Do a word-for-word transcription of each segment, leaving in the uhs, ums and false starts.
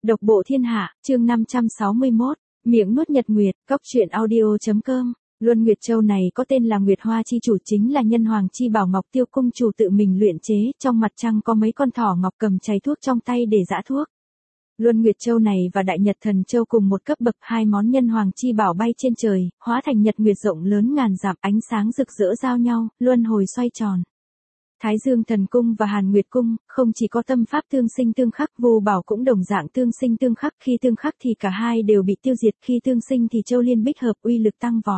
Độc bộ thiên hạ, chương năm trăm sáu mươi mốt, miệng nuốt nhật nguyệt, cóc truyện audio.com. Luân Nguyệt Châu này có tên là Nguyệt Hoa chi chủ, chính là nhân hoàng chi bảo Ngọc Tiêu cung chủ tự mình luyện chế, trong mặt trăng có mấy con thỏ ngọc cầm chày thuốc trong tay để giã thuốc. Luân Nguyệt Châu này và Đại Nhật Thần Châu cùng một cấp bậc, hai món nhân hoàng chi bảo bay trên trời, hóa thành nhật nguyệt rộng lớn ngàn dặm, ánh sáng rực rỡ giao nhau, luân hồi xoay tròn. Thái Dương Thần Cung và Hàn Nguyệt Cung, không chỉ có tâm pháp tương sinh tương khắc, vô bảo cũng đồng dạng tương sinh tương khắc, khi tương khắc thì cả hai đều bị tiêu diệt, khi tương sinh thì châu liên bích hợp, uy lực tăng vọt.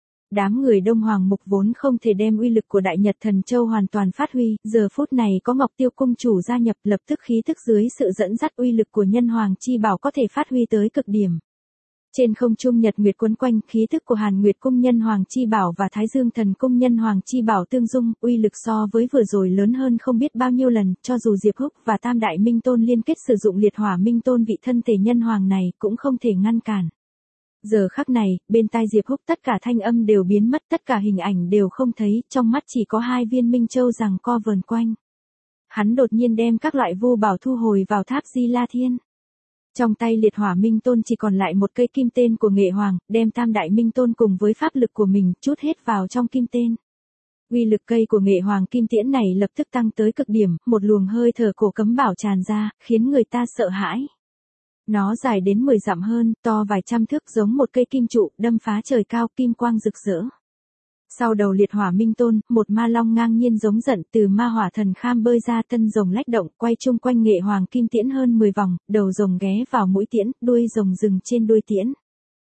Đám người Đông Hoàng Mục vốn không thể đem uy lực của Đại Nhật Thần Châu hoàn toàn phát huy, giờ phút này có Ngọc Tiêu cung chủ gia nhập, lập tức khí thức dưới sự dẫn dắt uy lực của nhân hoàng chi bảo có thể phát huy tới cực điểm. Trên không trung nhật nguyệt quấn quanh, khí thức của Hàn Nguyệt cung nhân hoàng chi bảo và Thái Dương Thần cung nhân hoàng chi bảo tương dung, uy lực so với vừa rồi lớn hơn không biết bao nhiêu lần, cho dù Diệp Húc và Tam Đại Minh Tôn liên kết sử dụng liệt hỏa minh tôn vị thân thể nhân hoàng này cũng không thể ngăn cản. Giờ khắc này, bên tai Diệp Húc tất cả thanh âm đều biến mất, tất cả hình ảnh đều không thấy, trong mắt chỉ có hai viên minh châu giằng co vờn quanh. Hắn đột nhiên đem các loại vô bảo thu hồi vào tháp Di La Thiên. Trong tay liệt hỏa minh tôn chỉ còn lại một cây kim tên của Nghệ Hoàng, đem Tam Đại Minh Tôn cùng với pháp lực của mình chút hết vào trong kim tên. Uy lực cây của Nghệ Hoàng kim tiễn này lập tức tăng tới cực điểm, một luồng hơi thở cổ cấm bảo tràn ra, khiến người ta sợ hãi. Nó dài đến mười dặm hơn, to vài trăm thước, giống một cây kim trụ, đâm phá trời cao, kim quang rực rỡ. Sau đầu liệt hỏa minh tôn, một ma long ngang nhiên giống giận từ ma hỏa thần kham bơi ra, thân rồng lách động, quay chung quanh Nghệ Hoàng kim tiễn hơn mười vòng, đầu rồng ghé vào mũi tiễn, đuôi rồng dừng trên đuôi tiễn.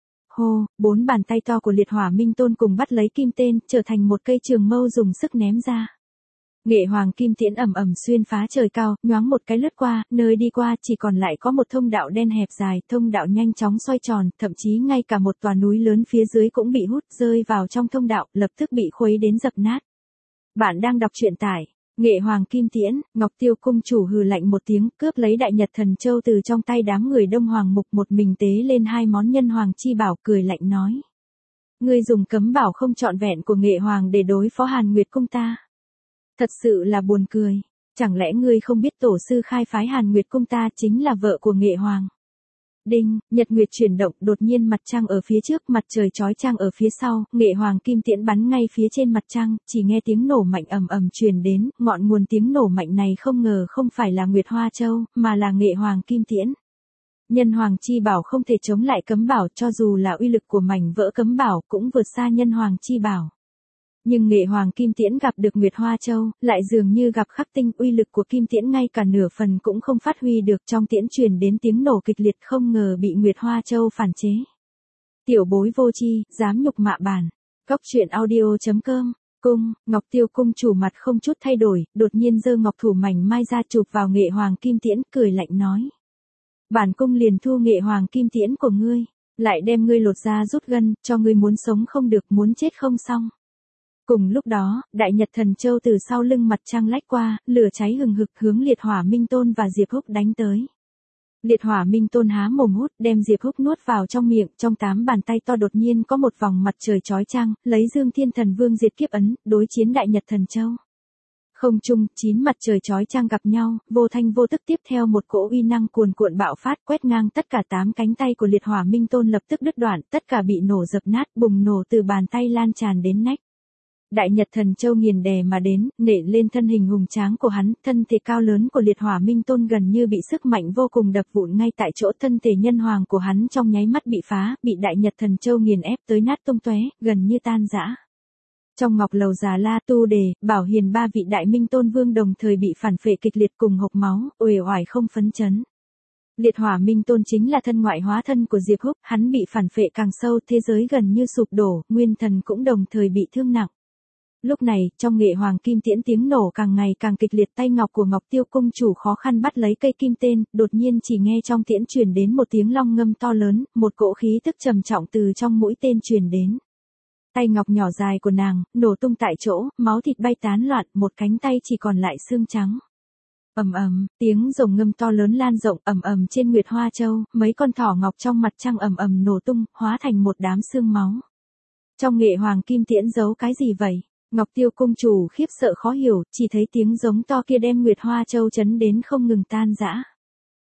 Hô, bốn bàn tay to của liệt hỏa minh tôn cùng bắt lấy kim tên, trở thành một cây trường mâu dùng sức ném ra. Nghệ Hoàng kim tiễn ầm ầm xuyên phá trời cao, nhoáng một cái lướt qua, nơi đi qua chỉ còn lại có một thông đạo đen hẹp dài, thông đạo nhanh chóng xoay tròn, thậm chí ngay cả một tòa núi lớn phía dưới cũng bị hút rơi vào trong thông đạo, lập tức bị khuấy đến dập nát. Bạn đang đọc truyện tải Nghệ Hoàng kim tiễn. Ngọc Tiêu cung chủ hừ lạnh một tiếng, cướp lấy Đại Nhật Thần Châu từ trong tay đám người Đông Hoàng Mục, một mình tế lên hai món nhân hoàng chi bảo, cười lạnh nói: Ngươi dùng cấm bảo không trọn vẹn của Nghệ Hoàng để đối phó Hàn Nguyệt cung ta. Thật sự là buồn cười, chẳng lẽ ngươi không biết tổ sư khai phái Hàn Nguyệt cung ta chính là vợ của Nghệ Hoàng? Đinh, nhật nguyệt chuyển động, đột nhiên mặt trăng ở phía trước, mặt trời chói chang ở phía sau, Nghệ Hoàng kim tiễn bắn ngay phía trên mặt trăng, chỉ nghe tiếng nổ mạnh ầm ầm truyền đến, ngọn nguồn tiếng nổ mạnh này không ngờ không phải là Nguyệt Hoa Châu, mà là Nghệ Hoàng kim tiễn. Nhân hoàng chi bảo không thể chống lại cấm bảo, cho dù là uy lực của mảnh vỡ cấm bảo cũng vượt xa nhân hoàng chi bảo. Nhưng Nghệ Hoàng kim tiễn gặp được Nguyệt Hoa Châu, lại dường như gặp khắc tinh, uy lực của kim tiễn ngay cả nửa phần cũng không phát huy được, trong tiễn truyền đến tiếng nổ kịch liệt, không ngờ bị Nguyệt Hoa Châu phản chế. Tiểu bối vô tri, dám nhục mạ bản. Cóc truyện audio.com. Cung, Ngọc Tiêu cung chủ mặt không chút thay đổi, đột nhiên giơ ngọc thủ mảnh mai ra chụp vào Nghệ Hoàng kim tiễn, cười lạnh nói: Bản cung liền thu Nghệ Hoàng kim tiễn của ngươi, lại đem ngươi lột ra rút gân, cho ngươi muốn sống không được, muốn chết không xong. Cùng lúc đó, Đại Nhật Thần Châu từ sau lưng mặt trăng lách qua, lửa cháy hừng hực hướng liệt hỏa minh tôn và Diệp Húc đánh tới. Liệt hỏa minh tôn há mồm hút, đem Diệp Húc nuốt vào trong miệng, trong tám bàn tay to đột nhiên có một vòng mặt trời chói chang, lấy Dương Thiên Thần Vương diệt kiếp ấn, đối chiến Đại Nhật Thần Châu. Không trung, chín mặt trời chói chang gặp nhau, vô thanh vô tức tiếp theo một cỗ uy năng cuồn cuộn bạo phát, quét ngang tất cả tám cánh tay của liệt hỏa minh tôn lập tức đứt đoạn, tất cả bị nổ dập nát, bùng nổ từ bàn tay lan tràn đến nách. Đại Nhật Thần Châu nghiền đè mà đến, nện lên thân hình hùng tráng của hắn, thân thể cao lớn của liệt hỏa minh tôn gần như bị sức mạnh vô cùng đập vụn ngay tại chỗ, thân thể nhân hoàng của hắn trong nháy mắt bị phá, bị Đại Nhật Thần Châu nghiền ép tới nát tung tóe, gần như tan rã. Trong ngọc lầu Già La Tu Đề, Bảo Hiền ba vị Đại Minh Tôn Vương đồng thời bị phản phệ kịch liệt cùng hộc máu, uể oải không phấn chấn. Liệt hỏa minh tôn chính là thân ngoại hóa thân của Diệp Húc, hắn bị phản phệ càng sâu, thế giới gần như sụp đổ, nguyên thần cũng đồng thời bị thương nặng. Lúc này, trong Nghệ Hoàng kim tiễn tiếng nổ càng ngày càng kịch liệt, tay ngọc của Ngọc Tiêu cung chủ khó khăn bắt lấy cây kim tên, đột nhiên chỉ nghe trong tiễn truyền đến một tiếng long ngâm to lớn, một cỗ khí tức trầm trọng từ trong mũi tên truyền đến. Tay ngọc nhỏ dài của nàng nổ tung tại chỗ, máu thịt bay tán loạn, một cánh tay chỉ còn lại xương trắng. Ầm ầm, tiếng rồng ngâm to lớn lan rộng, ầm ầm trên Nguyệt Hoa Châu, mấy con thỏ ngọc trong mặt trăng ầm ầm nổ tung, hóa thành một đám xương máu. Trong Nghệ Hoàng kim tiễn giấu cái gì vậy? Ngọc Tiêu cung chủ khiếp sợ khó hiểu, chỉ thấy tiếng giống to kia đem Nguyệt Hoa Châu chấn đến không ngừng tan rã.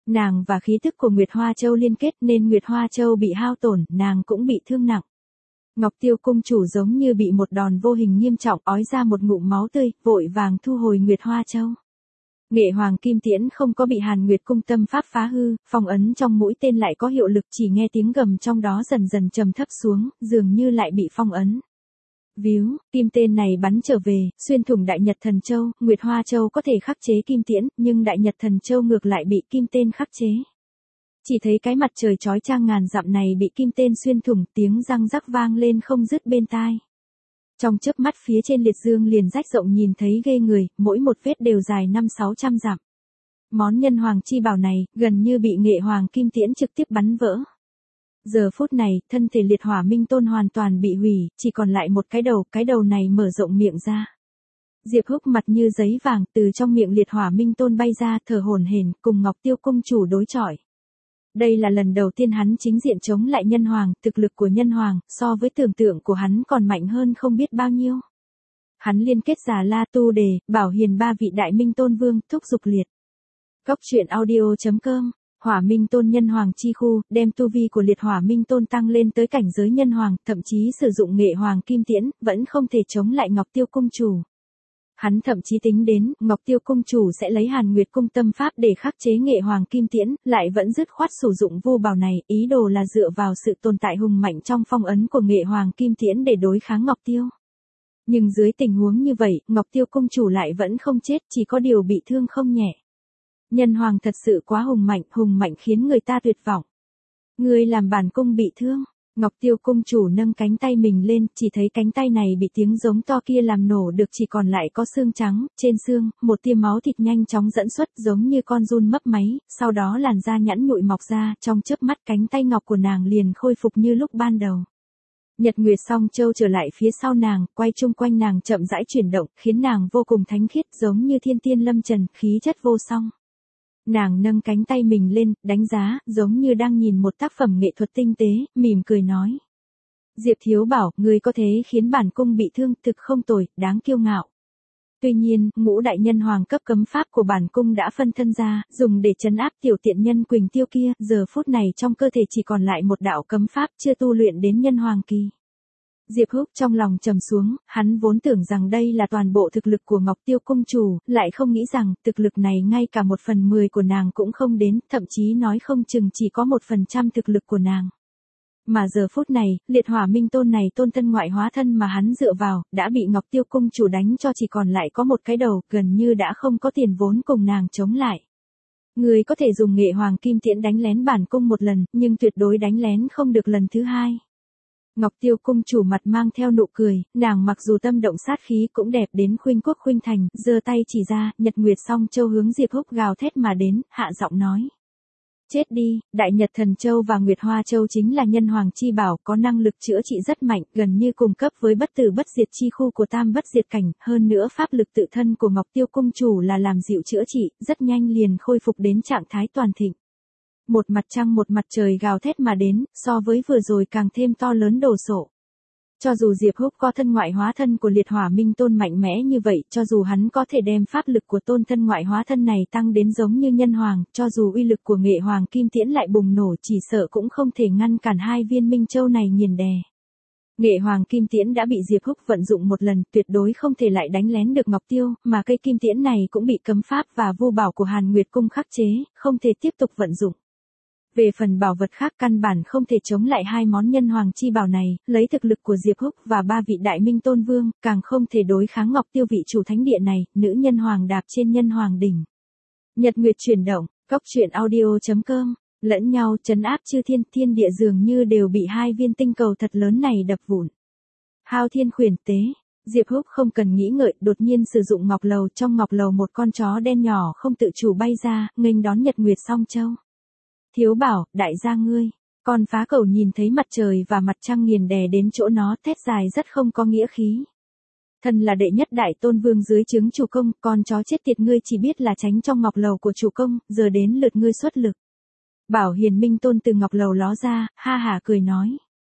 Nàng và khí tức của Nguyệt Hoa Châu liên kết nên Nguyệt Hoa Châu bị hao tổn, nàng cũng bị thương nặng. Ngọc Tiêu cung chủ giống như bị một đòn vô hình nghiêm trọng ói ra một ngụm máu tươi, vội vàng thu hồi Nguyệt Hoa Châu. Nghệ Hoàng Kim Tiễn không có bị Hàn Nguyệt cung tâm pháp phá hư, phong ấn trong mũi tên lại có hiệu lực, chỉ nghe tiếng gầm trong đó dần dần trầm thấp xuống, dường như lại bị phong ấn. Víu, kim tên này bắn trở về, xuyên thủng Đại Nhật Thần Châu, Nguyệt Hoa Châu có thể khắc chế kim tiễn, nhưng Đại Nhật Thần Châu ngược lại bị kim tên khắc chế. Chỉ thấy cái mặt trời chói chang ngàn dặm này bị kim tên xuyên thủng, tiếng răng rắc vang lên không dứt bên tai. Trong chớp mắt phía trên liệt dương liền rách rộng nhìn thấy ghê người, mỗi một vết đều dài năm sáu trăm dặm. Món nhân hoàng chi bảo này, gần như bị Nghệ Hoàng Kim Tiễn trực tiếp bắn vỡ. Giờ phút này, thân thể liệt hỏa minh tôn hoàn toàn bị hủy, chỉ còn lại một cái đầu, cái đầu này mở rộng miệng ra. Diệp Húc mặt như giấy vàng, từ trong miệng liệt hỏa minh tôn bay ra, thở hổn hển, cùng Ngọc Tiêu cung chủ đối chọi. Đây là lần đầu tiên hắn chính diện chống lại nhân hoàng, thực lực của nhân hoàng, so với tưởng tượng của hắn còn mạnh hơn không biết bao nhiêu. Hắn liên kết Già La Tu Đề, Bảo Hiền ba vị đại minh tôn vương, thúc giục liệt. Góc truyện audio chấm com, Hỏa Minh Tôn nhân hoàng chi khu, đem tu vi của liệt hỏa minh tôn tăng lên tới cảnh giới nhân hoàng, thậm chí sử dụng Nghệ Hoàng Kim Tiễn, vẫn không thể chống lại Ngọc Tiêu cung chủ. Hắn thậm chí tính đến, Ngọc Tiêu cung chủ sẽ lấy Hàn Nguyệt cung tâm pháp để khắc chế Nghệ Hoàng Kim Tiễn, lại vẫn dứt khoát sử dụng vô bảo này, ý đồ là dựa vào sự tồn tại hùng mạnh trong phong ấn của Nghệ Hoàng Kim Tiễn để đối kháng Ngọc Tiêu. Nhưng dưới tình huống như vậy, Ngọc Tiêu cung chủ lại vẫn không chết, chỉ có điều bị thương không nhẹ. Nhân hoàng thật sự quá hùng mạnh, hùng mạnh khiến người ta tuyệt vọng. Người làm bản cung bị thương. Ngọc Tiêu cung chủ nâng cánh tay mình lên, chỉ thấy cánh tay này bị tiếng giống to kia làm nổ được, chỉ còn lại có xương trắng, trên xương, một tia máu thịt nhanh chóng dẫn xuất giống như con giun mấp máy, sau đó làn da nhẵn nhụi mọc ra, trong chớp mắt cánh tay ngọc của nàng liền khôi phục như lúc ban đầu. Nhật Nguyệt Song Châu trở lại phía sau nàng, quay chung quanh nàng chậm rãi chuyển động, khiến nàng vô cùng thánh khiết giống như thiên tiên lâm trần, khí chất vô song. Nàng nâng cánh tay mình lên, đánh giá, giống như đang nhìn một tác phẩm nghệ thuật tinh tế, mỉm cười nói. Diệp thiếu bảo, người có thế khiến bản cung bị thương, thực không tồi, đáng kiêu ngạo. Tuy nhiên, ngũ đại nhân hoàng cấp cấm pháp của bản cung đã phân thân ra, dùng để trấn áp tiểu tiện nhân Quỳnh Tiêu kia, giờ phút này trong cơ thể chỉ còn lại một đạo cấm pháp chưa tu luyện đến nhân hoàng kỳ. Diệp Húc trong lòng trầm xuống, hắn vốn tưởng rằng đây là toàn bộ thực lực của Ngọc Tiêu cung chủ, lại không nghĩ rằng, thực lực này ngay cả một phần mười của nàng cũng không đến, thậm chí nói không chừng chỉ có một phần trăm thực lực của nàng. Mà giờ phút này, liệt hỏa minh tôn này tôn thân ngoại hóa thân mà hắn dựa vào, đã bị Ngọc Tiêu cung chủ đánh cho chỉ còn lại có một cái đầu, gần như đã không có tiền vốn cùng nàng chống lại. Người có thể dùng Nghệ Hoàng Kim Tiễn đánh lén bản cung một lần, nhưng tuyệt đối đánh lén không được lần thứ hai. Ngọc Tiêu cung chủ mặt mang theo nụ cười, nàng mặc dù tâm động sát khí cũng đẹp đến khuynh quốc khuynh thành, giơ tay chỉ ra, Nhật Nguyệt Song Châu hướng Diệp Húc gào thét mà đến, hạ giọng nói. Chết đi, Đại Nhật Thần Châu và Nguyệt Hoa Châu chính là nhân hoàng chi bảo, có năng lực chữa trị rất mạnh, gần như cùng cấp với bất tử bất diệt chi khu của tam bất diệt cảnh, hơn nữa pháp lực tự thân của Ngọc Tiêu cung chủ là làm dịu chữa trị, rất nhanh liền khôi phục đến trạng thái toàn thịnh. Một mặt trăng một mặt trời gào thét mà đến, so với vừa rồi càng thêm to lớn đồ sộ. Cho dù Diệp Húc có thân ngoại hóa thân của liệt hỏa minh tôn mạnh mẽ như vậy, cho dù hắn có thể đem pháp lực của tôn thân ngoại hóa thân này tăng đến giống như nhân hoàng, cho dù uy lực của Nghệ Hoàng Kim Tiễn lại bùng nổ, chỉ sợ cũng không thể ngăn cản hai viên minh châu này nghiền đè. Nghệ Hoàng Kim Tiễn đã bị Diệp Húc vận dụng một lần, tuyệt đối không thể lại đánh lén được Ngọc Tiêu, mà cây kim tiễn này cũng bị cấm pháp và vu bảo của Hàn Nguyệt cung khắc chế, không thể tiếp tục vận dụng. Về phần bảo vật khác căn bản không thể chống lại hai món nhân hoàng chi bảo này, lấy thực lực của Diệp Húc và ba vị đại minh tôn vương, càng không thể đối kháng Ngọc Tiêu vị chủ thánh địa này, nữ nhân hoàng đạp trên nhân hoàng đỉnh. Nhật Nguyệt chuyển động, góc truyện audio chấm com, lẫn nhau trấn áp chư thiên, thiên địa dường như đều bị hai viên tinh cầu thật lớn này đập vụn. Hao thiên khuyển tế, Diệp Húc không cần nghĩ ngợi, đột nhiên sử dụng ngọc lầu, trong ngọc lầu một con chó đen nhỏ không tự chủ bay ra, nghênh đón Nhật Nguyệt Song Châu. Thiếu bảo, đại gia ngươi, con phá cầu nhìn thấy mặt trời và mặt trăng nghiền đè đến chỗ nó, thét dài rất không có nghĩa khí. Thần là đệ nhất đại tôn vương dưới trướng chủ công, con chó chết tiệt ngươi chỉ biết là tránh trong ngọc lầu của chủ công, giờ đến lượt ngươi xuất lực. Bảo Hiền Minh tôn từ ngọc lầu ló ra, ha hả cười nói.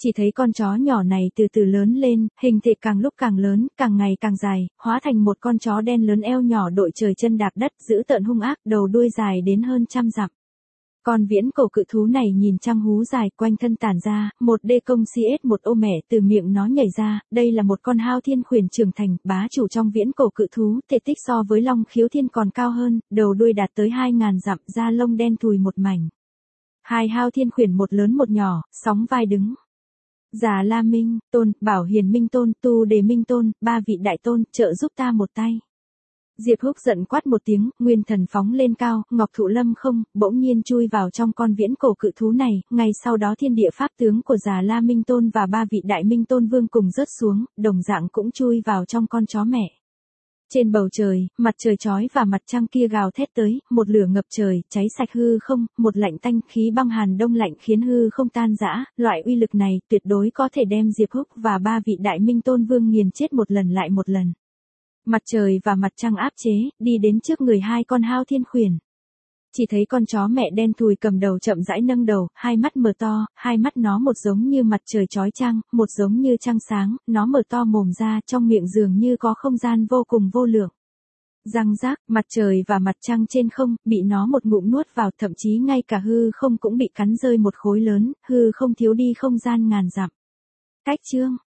Chỉ thấy con chó nhỏ này từ từ lớn lên, hình thể càng lúc càng lớn, càng ngày càng dài, hóa thành một con chó đen lớn eo nhỏ đội trời chân đạp đất, dữ tợn hung ác, đầu đuôi dài đến hơn trăm dặm. Con viễn cổ cự thú này nhìn trăng hú dài quanh thân tản ra, một đê công xê ét một ô mẻ từ miệng nó nhảy ra, đây là một con hao thiên khuyển trưởng thành, bá chủ trong viễn cổ cự thú, thể tích so với long khiếu thiên còn cao hơn, đầu đuôi đạt tới hai ngàn dặm, da lông đen thùi một mảnh. Hai hao thiên khuyển một lớn một nhỏ, sóng vai đứng. Già La Minh, Tôn, Bảo Hiền Minh Tôn, Tu Đề Minh Tôn, ba vị đại tôn, trợ giúp ta một tay. Diệp Húc giận quát một tiếng, nguyên thần phóng lên cao, Ngọc Thụ Lâm không, bỗng nhiên chui vào trong con viễn cổ cự thú này, ngay sau đó thiên địa pháp tướng của Già La Minh Tôn và ba vị đại Minh Tôn Vương cùng rớt xuống, đồng dạng cũng chui vào trong con chó mẹ. Trên bầu trời, mặt trời chói và mặt trăng kia gào thét tới, một lửa ngập trời, cháy sạch hư không, một lạnh tanh khí băng hàn đông lạnh khiến hư không tan rã, loại uy lực này tuyệt đối có thể đem Diệp Húc và ba vị đại Minh Tôn Vương nghiền chết một lần lại một lần. Mặt trời và mặt trăng áp chế, đi đến trước người hai con hao thiên khuyển. Chỉ thấy con chó mẹ đen thùi cầm đầu chậm rãi nâng đầu, hai mắt mở to, hai mắt nó một giống như mặt trời chói chang, một giống như trăng sáng, nó mở to mồm ra, trong miệng dường như có không gian vô cùng vô lượng. Răng rác, mặt trời và mặt trăng trên không, bị nó một ngụm nuốt vào, thậm chí ngay cả hư không cũng bị cắn rơi một khối lớn, hư không thiếu đi không gian ngàn dặm. Cách chương